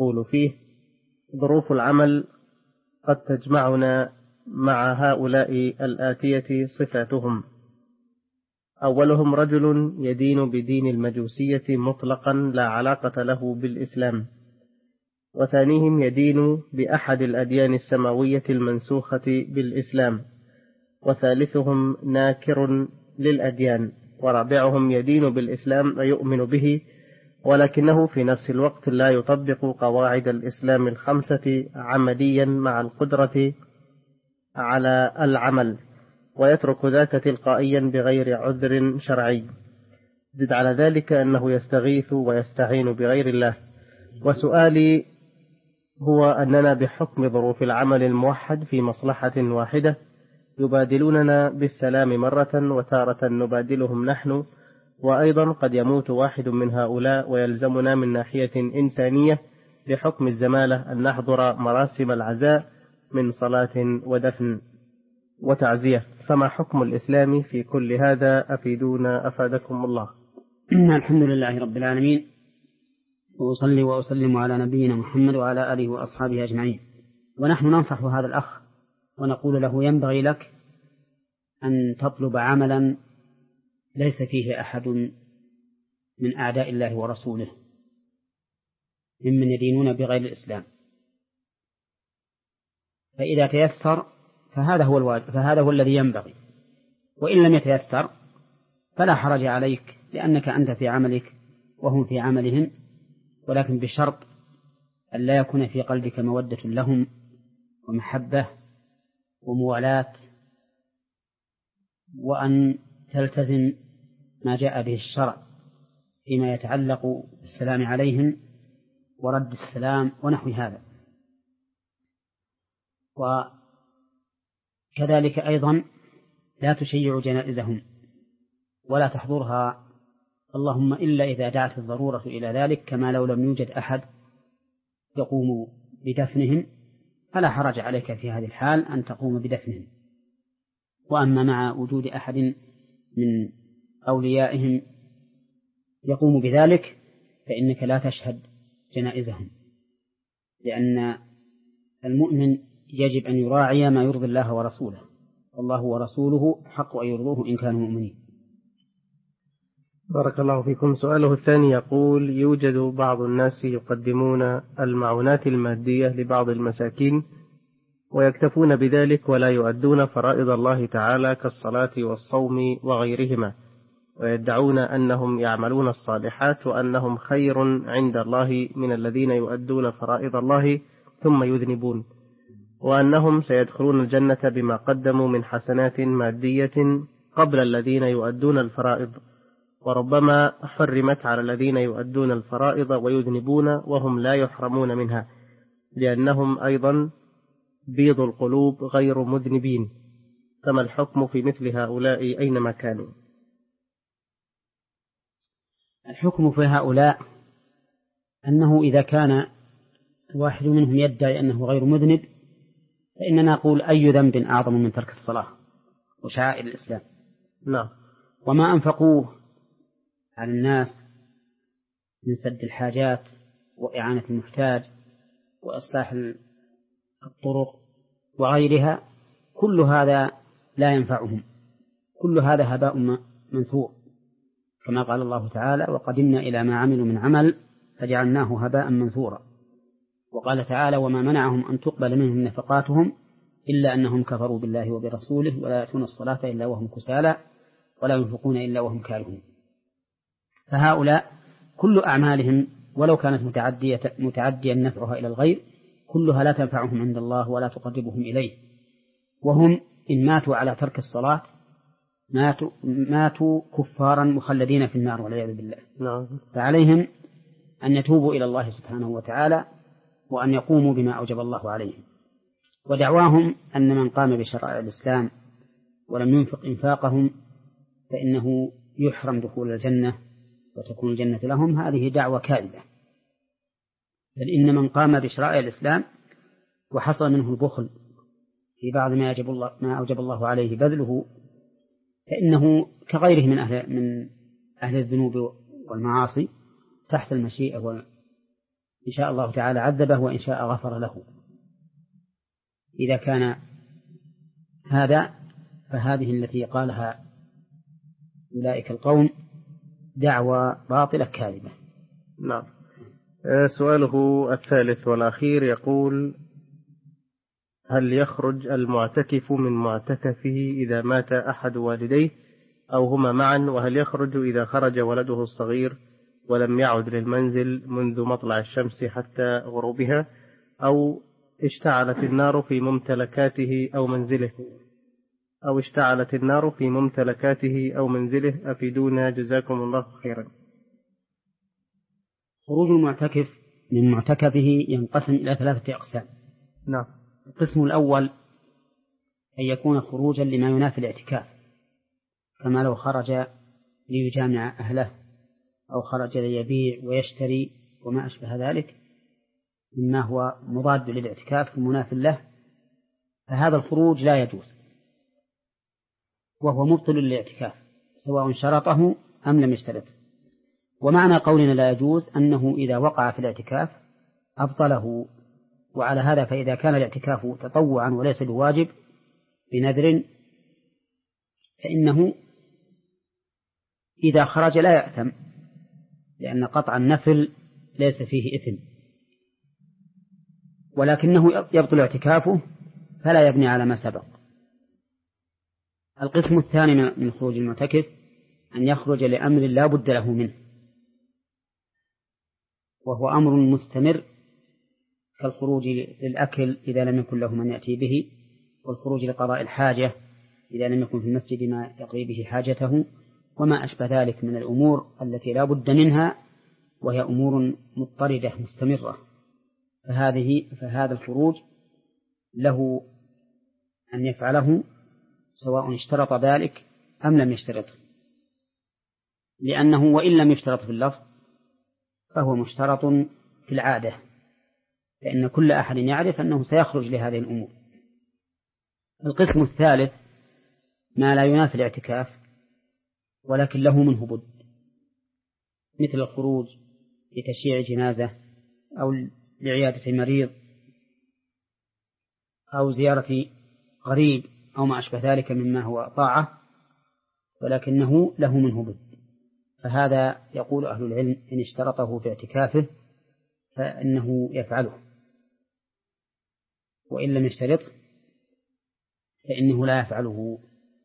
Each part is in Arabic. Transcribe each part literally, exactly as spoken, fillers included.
يقول فيه: ظروف العمل قد تجمعنا مع هؤلاء الآتية صفاتهم: أولهم رجل يدين بدين المجوسية مطلقا لا علاقة له بالإسلام، وثانيهم يدين بأحد الأديان السماوية المنسوخة بالإسلام، وثالثهم ناكر للأديان، ورابعهم يدين بالإسلام ويؤمن به ولكنه في نفس الوقت لا يطبق قواعد الإسلام الخمسة عمليا مع القدرة على العمل، ويترك ذاك تلقائيا بغير عذر شرعي. زد على ذلك أنه يستغيث ويستعين بغير الله. وسؤالي هو أننا بحكم ظروف العمل الموحد في مصلحة واحدة يبادلوننا بالسلام مرة، وتارة نبادلهم نحن، وأيضا قد يموت واحد من هؤلاء ويلزمنا من ناحية إنسانية بحكم الزمالة أن نحضر مراسم العزاء من صلاة ودفن وتعزية، فما حكم الإسلام في كل هذا؟ أفيدونا أفادكم الله. الحمد لله رب العالمين، وأصلي وأسلم على نبينا محمد وعلى آله وأصحابه أجمعين. ونحن ننصح هذا الأخ ونقول له: ينبغي لك أن تطلب عملا ليس فيه أحد من أعداء الله ورسوله ممن يدينون بغير الإسلام، فإذا تيسر فهذا هو الواجب، فهذا هو الذي ينبغي. وإن لم يتيسر فلا حرج عليك، لأنك أنت في عملك وهم في عملهم، ولكن بشرط أن لا يكون في قلبك مودة لهم ومحبة وموالاة، وأن تلتزم ما جاء به الشرع فيما يتعلق بالسلام عليهم ورد السلام ونحو هذا. وكذلك أيضا لا تشيع جنائزهم ولا تحضرها، اللهم إلا إذا دعت الضرورة إلى ذلك، كما لو لم يوجد أحد يقوم بدفنهم فلا حرج عليك في هذه الحال أن تقوم بدفنهم. وأما مع وجود أحد من أوليائهم يقوم بذلك فإنك لا تشهد جنائزهم، لأن المؤمن يجب أن يراعي ما يرضي الله ورسوله، والله ورسوله حق أن يرضوه إن كانوا مؤمنين. بارك الله فيكم. سؤاله الثاني يقول: يوجد بعض الناس يقدمون المعونات المادية لبعض المساكين ويكتفون بذلك ولا يؤدون فرائض الله تعالى كالصلاة والصوم وغيرهما، ويدعون أنهم يعملون الصالحات وأنهم خير عند الله من الذين يؤدون فرائض الله ثم يذنبون، وأنهم سيدخلون الجنة بما قدموا من حسنات مادية قبل الذين يؤدون الفرائض، وربما حرمت على الذين يؤدون الفرائض ويذنبون وهم لا يحرمون منها، لأنهم أيضا بيض القلوب غير مذنبين. كما الحكم في مثل هؤلاء أينما كانوا؟ الحكم في هؤلاء أنه إذا كان واحد منهم يدعي أنه غير مذنب فإننا نقول: أي ذنب أعظم من ترك الصلاة وشعائر الإسلام؟ نعم. وما أنفقوه على الناس من سد الحاجات وإعانة المحتاج وإصلاح الطرق وغيرها، كل هذا لا ينفعهم، كل هذا هباء منثور، كما قال الله تعالى: وقدمنا إلى ما عملوا من عمل فجعلناه هباء منثورا. وقال تعالى: وما منعهم أن تقبل منهم نفقاتهم إلا أنهم كفروا بالله وبرسوله ولا يأتون الصلاة إلا وهم كسالى ولا ينفقون إلا وهم كارهون. فهؤلاء كل أعمالهم ولو كانت متعدية متعديا نفعها إلى الغير كلها لا تنفعهم عند الله ولا تقربهم إليه، وهم إن ماتوا على ترك الصلاة ماتوا, ماتوا كفارا مخلدين في النار والعياذ بالله. نعم. فعليهم أن يتوبوا إلى الله سبحانه وتعالى وأن يقوموا بما أوجب الله عليهم. ودعواهم أن من قام بشرائع الإسلام ولم ينفق إنفاقهم فإنه يحرم دخول الجنة وتكون الجنة لهم، هذه دعوة كاذبة. بل إن من قام بشرائع الإسلام وحصل منه البخل في بعض ما يجب الله ما أوجب الله عليه بذله فإنه كغيره من أهل من أهل الذنوب والمعاصي تحت المشيئة إن شاء الله تعالى عذبه وإن شاء غفر له. إذا كان هذا فهذه التي قالها أولئك القوم دعوى باطلة كاذبة. نعم. سؤاله الثالث والأخير يقول: هل يخرج المعتكف من معتكفه إذا مات أحد والديه أو هما معا؟ وهل يخرج إذا خرج ولده الصغير ولم يعد للمنزل منذ مطلع الشمس حتى غروبها، أو اشتعلت النار في ممتلكاته أو منزله أو اشتعلت النار في ممتلكاته أو منزله؟ أفيدونا جزاكم الله خيرا. خروج المعتكف من معتكفه ينقسم إلى ثلاثة أقسام. نعم. القسم الأول أن يكون خروجا لما ينافي الاعتكاف، كما لو خرج ليجامع أهله أو خرج ليبيع ويشتري وما أشبه ذلك مما هو مضاد للاعتكاف ومناف له، فهذا الخروج لا يجوز وهو مبطل للاعتكاف سواء شرطه أم لم يشترط. ومعنى قولنا لا يجوز أنه إذا وقع في الاعتكاف أبطله. وعلى هذا فإذا كان الاعتكاف تطوعا وليس بواجب بنذر فإنه إذا خرج لا يأثم، لأن قطع النفل ليس فيه إثم، ولكنه يبطل اعتكافه فلا يبني على ما سبق. القسم الثاني من خروج المعتكف أن يخرج لأمر لا بد له منه، وهو أمر مستمر كالخروج للأكل إذا لم يكن له من يأتي به، والخروج لقضاء الحاجة إذا لم يكن في المسجد ما يقضي به حاجته، وما أشبه ذلك من الأمور التي لا بد منها وهي أمور مضطردة مستمرة. فهذه فهذا الخروج له أن يفعله سواء اشترط ذلك أم لم يشترط، لأنه وإن لم يشترط في اللفظ فهو مشترط في العادة، لأن كل أحد يعرف أنه سيخرج لهذه الأمور. القسم الثالث ما لا ينافي الاعتكاف ولكن له منه بد، مثل الخروج لتشييع جنازة أو لعيادة مريض أو زيارة غريب أو ما أشبه ذلك مما هو طاعة، ولكنه له منه بد، فهذا يقول أهل العلم إن اشترطه في اعتكافه فإنه يفعله، وإن لم يشترط فإنه لا يفعله.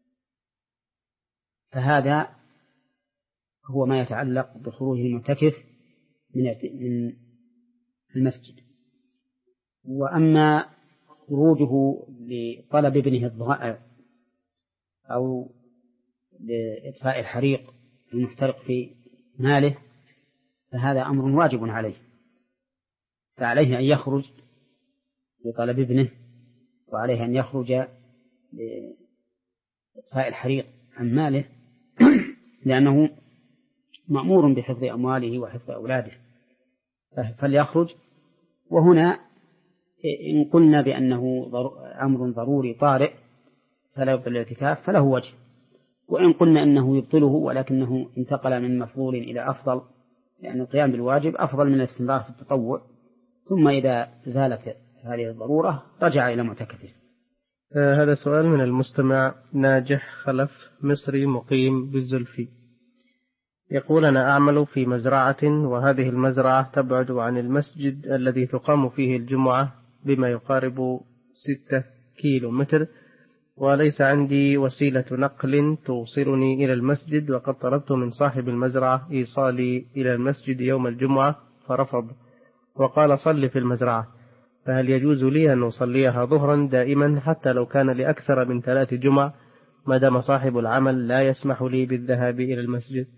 فهذا هو ما يتعلق بخروج المعتكف من المسجد. وأما خروجه لطلب ابنه الضائع أو لإطفاء الحريق المحترق في ماله فهذا أمر واجب عليه، فعليه أن يخرج لطلب ابنه، وعليه أن يخرج لإطفاء الحريق عن ماله لأنه مأمور بحفظ أمواله وحفظ أولاده، فليخرج. وهنا إن قلنا بأنه أمر ضروري طارئ فلا يبطل الاعتكاف فله وجه، وإن قلنا أنه يبطله ولكنه انتقل من مفضول إلى أفضل، لأن القيام بالواجب أفضل من الاستمرار في التطوع، ثم إذا زالت هذه الضرورة رجع إلى معتكفه. آه هذا سؤال من المستمع ناجح خلف مصري مقيم بالزلفي، يقول: أنا أعمل في مزرعة، وهذه المزرعة تبعد عن المسجد الذي تقام فيه الجمعة بما يقارب ستة كيلو متر، وليس عندي وسيلة نقل توصلني إلى المسجد، وقد طلبت من صاحب المزرعة إيصالي إلى المسجد يوم الجمعة فرفض وقال: صل في المزرعة، فهل يجوز لي أن أصليها ظهرا دائما حتى لو كان لأكثر من ثلاث جمع ما دام صاحب العمل لا يسمح لي بالذهاب إلى المسجد؟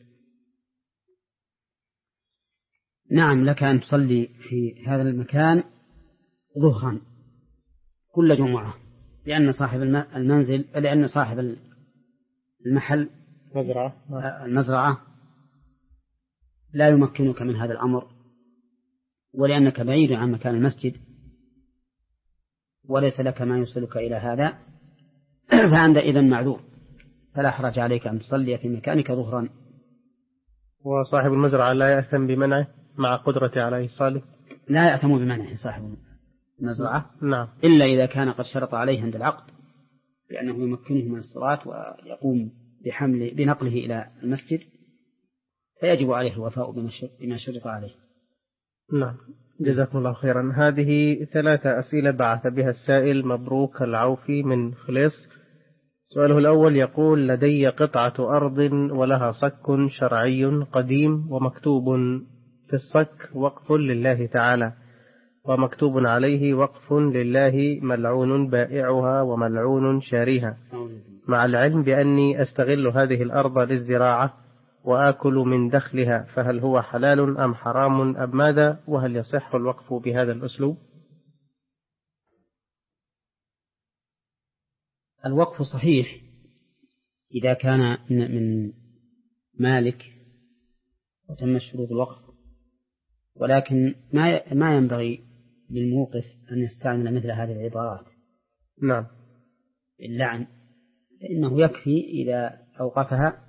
نعم، لك أن تصلي في هذا المكان ظهرا كل جمعة، لأن صاحب المنزل لأن صاحب المحل مزرعة المزرعة لا يمكنك من هذا الأمر، ولأنك بعيد عن مكان المسجد وليس لك ما يوصلك إلى هذا، فأنت إذن معذور، فلا حرج عليك أن تصلي في مكانك ظهرا. وصاحب المزرعة لا يأثم بمنعه مع قدرته على إيصاله؟ لا يأثم بمنعه صاحب المزرعة نعم. إلا إذا كان قد شرط عليه عند العقد بأنه يمكنه من الصلاة ويقوم بحمل بنقله إلى المسجد، فيجب عليه الوفاء بما شرط عليه. نعم، جزاكم الله خيرا. هذه ثلاثة أسئلة بعث بها السائل مبروك العوفي من خليص. سؤاله الأول يقول: لدي قطعة أرض ولها صك شرعي قديم، ومكتوب في الصك وقف لله تعالى، ومكتوب عليه وقف لله ملعون بائعها وملعون شاريها، مع العلم بأني أستغل هذه الأرض للزراعة وآكل من دخلها، فهل هو حلال أم حرام أم ماذا؟ وهل يصح الوقف بهذا الأسلوب؟ الوقف صحيح إذا كان من مالك وتم شروط الوقف، ولكن ما ما ينبغي للموقف أن يستعمل مثل هذه العبارات. نعم. اللعن، فإنه يكفي إذا أوقفها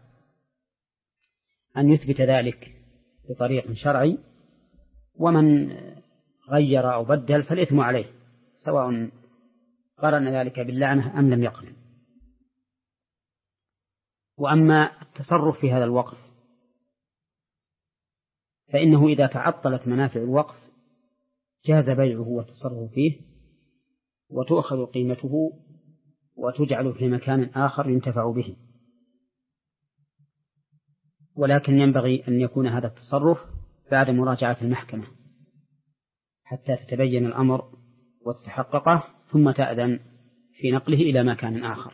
أن يثبت ذلك بطريق شرعي، ومن غير أو بدل فالإثم عليه، سواء قرن ذلك باللعنة أم لم يقرن. وأما التصرف في هذا الوقف فإنه إذا تعطلت منافع الوقف جاز بيعه والتصرف فيه، وتؤخذ قيمته وتجعل في مكان آخر ينتفع به، ولكن ينبغي أن يكون هذا التصرف بعد مراجعة المحكمة حتى تتبين الأمر وتتحققه، ثم تأذن في نقله إلى مكان آخر.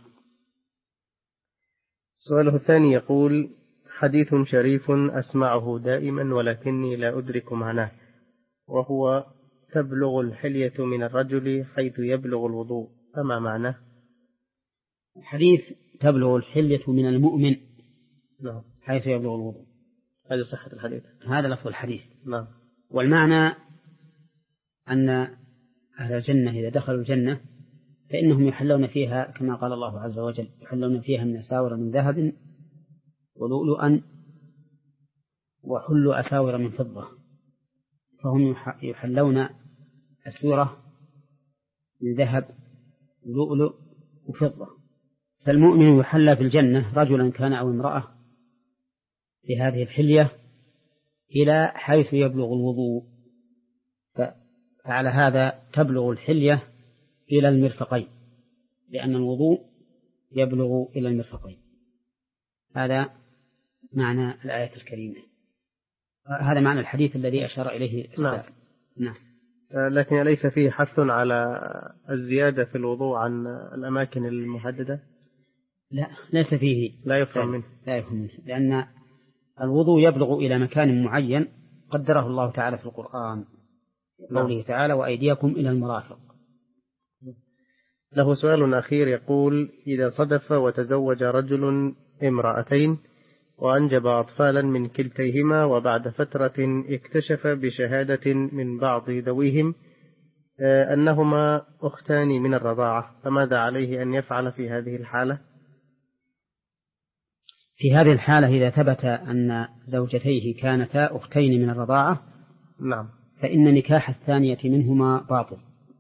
سؤاله الثاني يقول: حديث شريف أسمعه دائما ولكني لا أدرك معناه، وهو: تبلغ الحلية من الرجل حيث يبلغ الوضوء، فما معناه؟ حديث تبلغ الحلية من المؤمن نعم. حيث يبلغ الوضوء، هذا صحة الحديث، هذا لفظ الحديث. نعم. والمعنى أن أهل الجنة إذا دخلوا الجنة فإنهم يحلون فيها كما قال الله عز وجل: يحلون فيها من أساور من ذهب ولؤلؤا وحلوا أساور من فضة، فهم يحلون أسورة من ذهب ولؤلؤ وفضة. فالمؤمن يحلى في الجنة رجلا كان أو امرأة بهذه الحلية إلى حيث يبلغ الوضوء، فعلى هذا تبلغ الحلية إلى المرفقين، لأن الوضوء يبلغ إلى المرفقين. هذا معنى الآية الكريمة، هذا معنى الحديث الذي أشار إليه السائل. نعم. نعم. لكن ليس فيه حث على الزيادة في الوضوء عن الأماكن المحددة؟ لا، ليس فيه، لا يفهم منه. لا يفهم منه، لأن الوضوء يبلغ إلى مكان معين قدره الله تعالى في القرآن، قوله تعالى: وأيديكم إلى المرافق. له سؤال أخير يقول: إذا صدف وتزوج رجل امرأتين وأنجب أطفالا من كلتيهما، وبعد فترة اكتشف بشهادة من بعض ذويهم أنهما أختان من الرضاعة، فماذا عليه أن يفعل في هذه الحالة؟ في هذه الحالة إذا ثبت أن زوجتيه كانتا أختين من الرضاعة، نعم، فإن نكاح الثانية منهما باطل،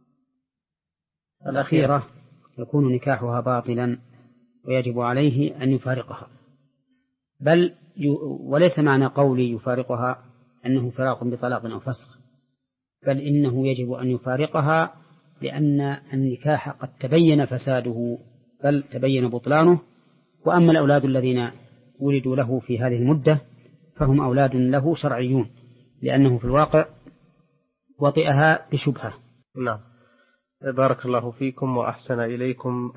الأخيرة يكون نكاحها باطلا ويجب عليه أن يفارقها. بل وليس معنى قولي يفارقها أنه فراق بطلاق أو فسخ، بل إنه يجب أن يفارقها لأن النكاح قد تبين فساده بل تبين بطلانه. وأما الأولاد الذين ولدوا له في هذه المدة فهم أولاد له شرعيون، لأنه في الواقع وطئها بشبهة. نعم. بارك الله فيكم وأحسن إليكم.